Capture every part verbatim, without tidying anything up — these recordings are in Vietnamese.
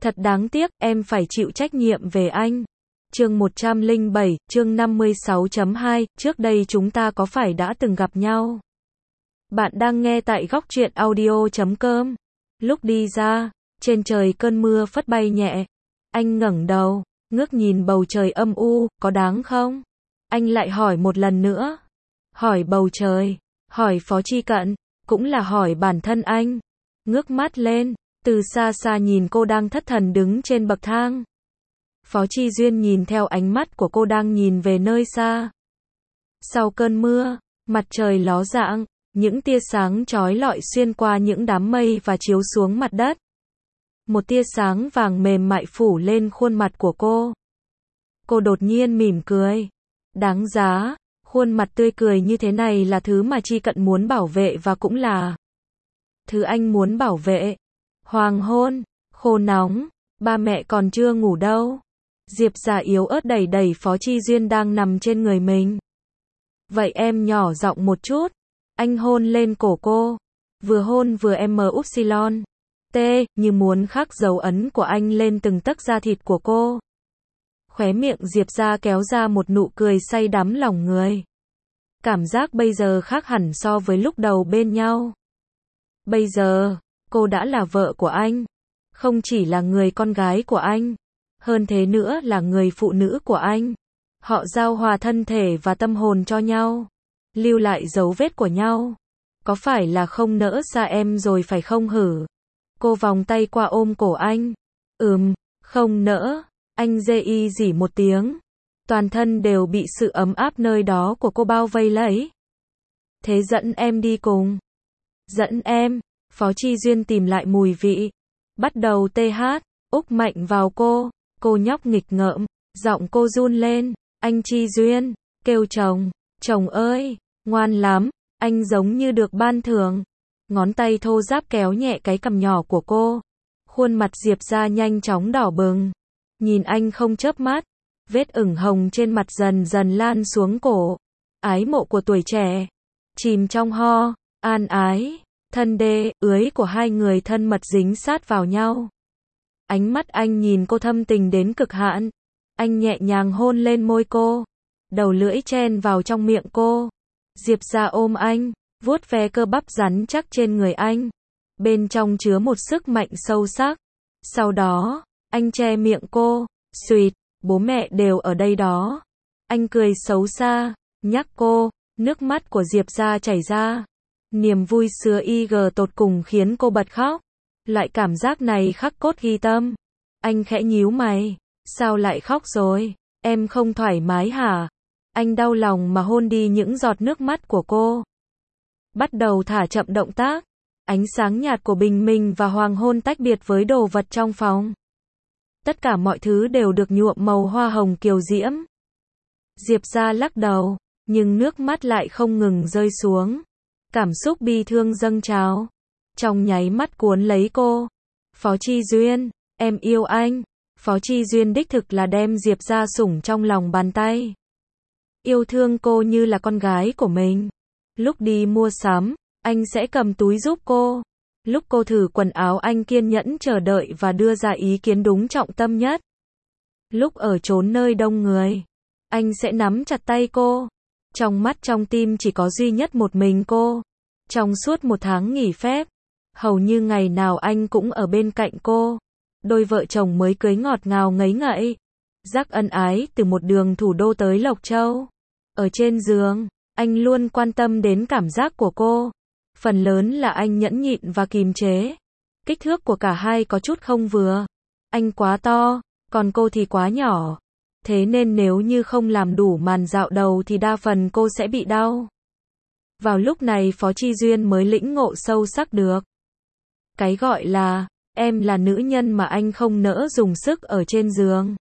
Thật đáng tiếc, em phải chịu trách nhiệm về anh. Chương một trăm lẻ bảy, chương năm mươi sáu chấm hai, trước đây chúng ta có phải đã từng gặp nhau? Bạn đang nghe tại góc truyện audio chấm com. Lúc đi ra, trên trời cơn mưa phất bay nhẹ. Anh ngẩng đầu, ngước nhìn bầu trời âm u, có đáng không? Anh lại hỏi một lần nữa. Hỏi bầu trời, hỏi Phó Chi Cận, cũng là hỏi bản thân anh. Ngước mắt lên, từ xa xa nhìn cô đang thất thần đứng trên bậc thang. Phó Chi Duyên nhìn theo ánh mắt của cô đang nhìn về nơi xa. Sau cơn mưa, mặt trời ló dạng, những tia sáng chói lọi xuyên qua những đám mây và chiếu xuống mặt đất. Một tia sáng vàng mềm mại phủ lên khuôn mặt của cô. Cô đột nhiên mỉm cười. Đáng giá, khuôn mặt tươi cười như thế này là thứ mà Chi Cận muốn bảo vệ và cũng là thứ anh muốn bảo vệ. Hoàng hôn, khô nóng, ba mẹ còn chưa ngủ đâu. Diệp Gia yếu ớt đẩy đẩy Phó Chi Duyên đang nằm trên người mình. Vậy em nhỏ giọng một chút. Anh hôn lên cổ cô. Vừa hôn vừa em upsilon. T, như muốn khắc dấu ấn của anh lên từng tấc da thịt của cô. Khóe miệng Diệp Gia kéo ra một nụ cười say đắm lòng người. Cảm giác bây giờ khác hẳn so với lúc đầu bên nhau. Bây giờ, cô đã là vợ của anh. Không chỉ là người con gái của anh. Hơn thế nữa là người phụ nữ của anh. Họ giao hòa thân thể và tâm hồn cho nhau. Lưu lại dấu vết của nhau. Có phải là không nỡ xa em rồi phải không hử? Cô vòng tay qua ôm cổ anh. Ừm, không nỡ. Anh dê y dỉ một tiếng. Toàn thân đều bị sự ấm áp nơi đó của cô bao vây lấy. Thế dẫn em đi cùng. Dẫn em. Phó Chi Duyên tìm lại mùi vị. Bắt đầu tê hát. Úc mạnh vào cô. Cô nhóc nghịch ngợm. Giọng cô run lên. Anh Chi Duyên. Kêu chồng. Chồng ơi. Ngoan lắm. Anh giống như được ban thưởng. Ngón tay thô ráp kéo nhẹ cái cằm nhỏ của cô. Khuôn mặt Diệp Gia nhanh chóng đỏ bừng. Nhìn anh không chớp mắt. Vết ửng hồng trên mặt dần dần lan xuống cổ. Ái mộ của tuổi trẻ. Chìm trong ho. An ái. Thân đê, ưới của hai người thân mật dính sát vào nhau. Ánh mắt anh nhìn cô thâm tình đến cực hạn. Anh nhẹ nhàng hôn lên môi cô. Đầu lưỡi chen vào trong miệng cô. Diệp Gia ôm anh, vuốt ve cơ bắp rắn chắc trên người anh. Bên trong chứa một sức mạnh sâu sắc. Sau đó, anh che miệng cô. Xuyệt, bố mẹ đều ở đây đó. Anh cười xấu xa, nhắc cô. Nước mắt của Diệp Gia chảy ra. Niềm vui xưa y gờ tột cùng khiến cô bật khóc. Loại cảm giác này khắc cốt ghi tâm. Anh khẽ nhíu mày. Sao lại khóc rồi? Em không thoải mái hả? Anh đau lòng mà hôn đi những giọt nước mắt của cô. Bắt đầu thả chậm động tác. Ánh sáng nhạt của bình minh và hoàng hôn tách biệt với đồ vật trong phòng. Tất cả mọi thứ đều được nhuộm màu hoa hồng kiều diễm. Diệp Gia lắc đầu, nhưng nước mắt lại không ngừng rơi xuống. Cảm xúc bi thương dâng trào. Trong nháy mắt cuốn lấy cô. Phó Chi Duyên, em yêu anh. Phó Chi Duyên đích thực là đem Diệp Gia sủng trong lòng bàn tay. Yêu thương cô như là con gái của mình. Lúc đi mua sắm, anh sẽ cầm túi giúp cô. Lúc cô thử quần áo anh kiên nhẫn chờ đợi và đưa ra ý kiến đúng trọng tâm nhất. Lúc ở chốn nơi đông người, anh sẽ nắm chặt tay cô. Trong mắt trong tim chỉ có duy nhất một mình cô. Trong suốt một tháng nghỉ phép, hầu như ngày nào anh cũng ở bên cạnh cô. Đôi vợ chồng mới cưới ngọt ngào ngấy ngậy. Giác ân ái từ một đường thủ đô tới Lộc Châu. Ở trên giường, anh luôn quan tâm đến cảm giác của cô. Phần lớn là anh nhẫn nhịn và kìm chế. Kích thước của cả hai có chút không vừa. Anh quá to, còn cô thì quá nhỏ. Thế nên nếu như không làm đủ màn dạo đầu thì đa phần cô sẽ bị đau. Vào lúc này Phó Chi Duyên mới lĩnh ngộ sâu sắc được. Cái gọi là, em là nữ nhân mà anh không nỡ dùng sức ở trên giường.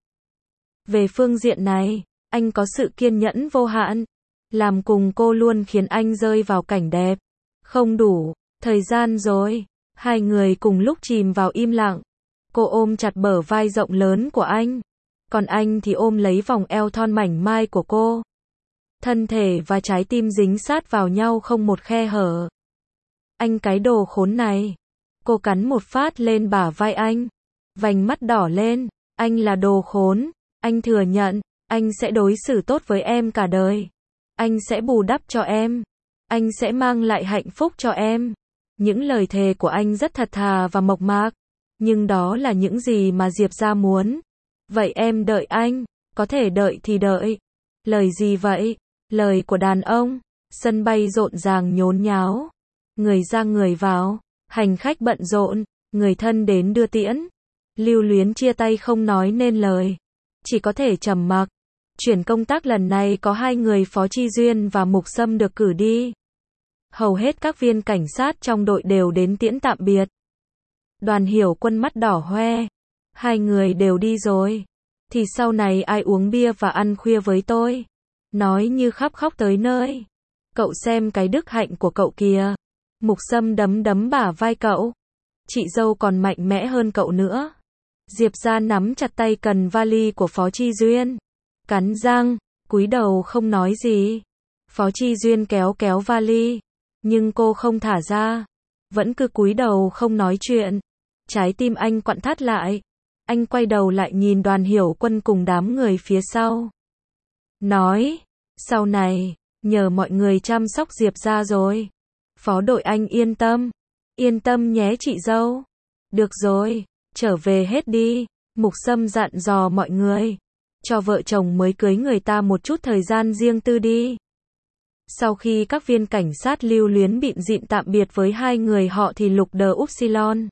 Về phương diện này, anh có sự kiên nhẫn vô hạn. Làm cùng cô luôn khiến anh rơi vào cảnh đẹp. Không đủ, thời gian rồi. Hai người cùng lúc chìm vào im lặng. Cô ôm chặt bờ vai rộng lớn của anh. Còn anh thì ôm lấy vòng eo thon mảnh mai của cô. Thân thể và trái tim dính sát vào nhau không một khe hở. Anh cái đồ khốn này. Cô cắn một phát lên bả vai anh. vành mắt đỏ lên, anh là đồ khốn, anh thừa nhận, anh sẽ đối xử tốt với em cả đời. Anh sẽ bù đắp cho em. Anh sẽ mang lại hạnh phúc cho em. Những lời thề của anh rất thật thà và mộc mạc, nhưng đó là những gì mà Diệp gia muốn. Vậy em đợi anh, có thể đợi thì đợi. Lời gì vậy? Lời của đàn ông. Sân bay rộn ràng nhốn nháo. Người ra người vào, hành khách bận rộn, người thân đến đưa tiễn. Lưu Luyến chia tay không nói nên lời, chỉ có thể trầm mặc. Chuyển công tác lần này có hai người Phó Chi Duyên và Mục Sâm được cử đi. Hầu hết các viên cảnh sát trong đội đều đến tiễn tạm biệt. Đoàn Hiểu Quân mắt đỏ hoe. Hai người đều đi rồi, thì sau này ai uống bia và ăn khuya với tôi? Nói như khóc khóc tới nơi. Cậu xem cái đức hạnh của cậu kìa. Mục Sâm đấm đấm bả vai cậu. Chị dâu còn mạnh mẽ hơn cậu nữa. Diệp gia nắm chặt tay cần vali của Phó Chi Duyên, cắn răng, cúi đầu không nói gì. Phó Chi Duyên kéo kéo vali, nhưng cô không thả ra, vẫn cứ cúi đầu không nói chuyện. Trái tim anh quặn thắt lại. Anh quay đầu lại nhìn Đoàn Hiểu Quân cùng đám người phía sau. Nói, sau này, nhờ mọi người chăm sóc Diệp gia rồi. Phó đội anh yên tâm. Yên tâm nhé chị dâu. Được rồi, trở về hết đi. Mục Sâm dặn dò mọi người. Cho vợ chồng mới cưới người ta một chút thời gian riêng tư đi. Sau khi các viên cảnh sát Lưu Luyến bịn dịn tạm biệt với hai người họ thì Lục Đờ Upsilon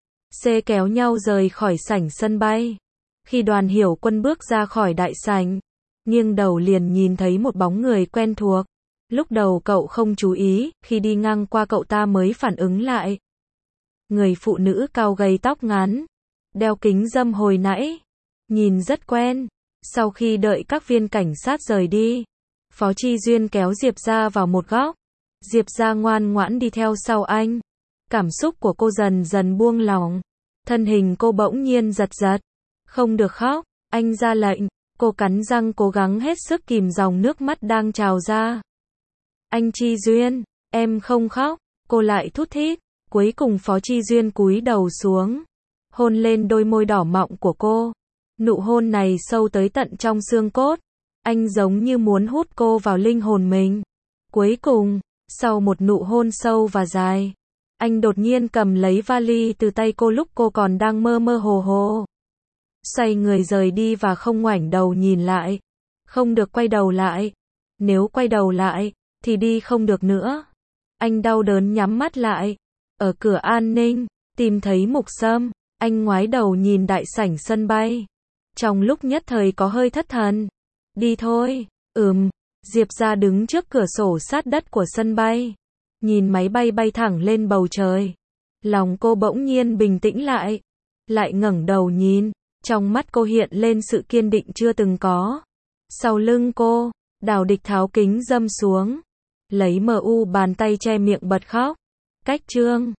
C kéo nhau rời khỏi sảnh sân bay. Khi Đoàn Hiểu Quân bước ra khỏi đại sảnh, nghiêng đầu liền nhìn thấy một bóng người quen thuộc. Lúc đầu cậu không chú ý, khi đi ngang qua cậu ta mới phản ứng lại. Người phụ nữ cao gầy tóc ngắn, đeo kính râm hồi nãy, nhìn rất quen. Sau khi đợi các viên cảnh sát rời đi, Phó Chi Duyên kéo Diệp gia vào một góc. Diệp gia ngoan ngoãn đi theo sau anh. Cảm xúc của cô dần dần buông lỏng. Thân hình cô bỗng nhiên giật giật. Không được khóc, anh ra lệnh. Cô cắn răng cố gắng hết sức kìm dòng nước mắt đang trào ra. Anh Chi Duyên, em không khóc. Cô lại thút thít. Cuối cùng Phó Chi Duyên cúi đầu xuống, hôn lên đôi môi đỏ mọng của cô. Nụ hôn này sâu tới tận trong xương cốt. Anh giống như muốn hút cô vào linh hồn mình. Cuối cùng, sau một nụ hôn sâu và dài, anh đột nhiên cầm lấy vali từ tay cô lúc cô còn đang mơ mơ hồ hồ. Xoay người rời đi và không ngoảnh đầu nhìn lại. Không được quay đầu lại. Nếu quay đầu lại, thì đi không được nữa. Anh đau đớn nhắm mắt lại. Ở cửa an ninh, tìm thấy Mục Sâm. Anh ngoái đầu nhìn đại sảnh sân bay. Trong lúc nhất thời có hơi thất thần. Đi thôi. Ừm. Diệp gia đứng trước cửa sổ sát đất của sân bay, nhìn máy bay bay thẳng lên bầu trời. Lòng cô bỗng nhiên bình tĩnh lại. Lại ngẩng đầu nhìn. Trong mắt cô hiện lên sự kiên định chưa từng có. Sau lưng cô, Đào Địch tháo kính râm xuống, lấy mờ u bàn tay che miệng bật khóc. Cách chương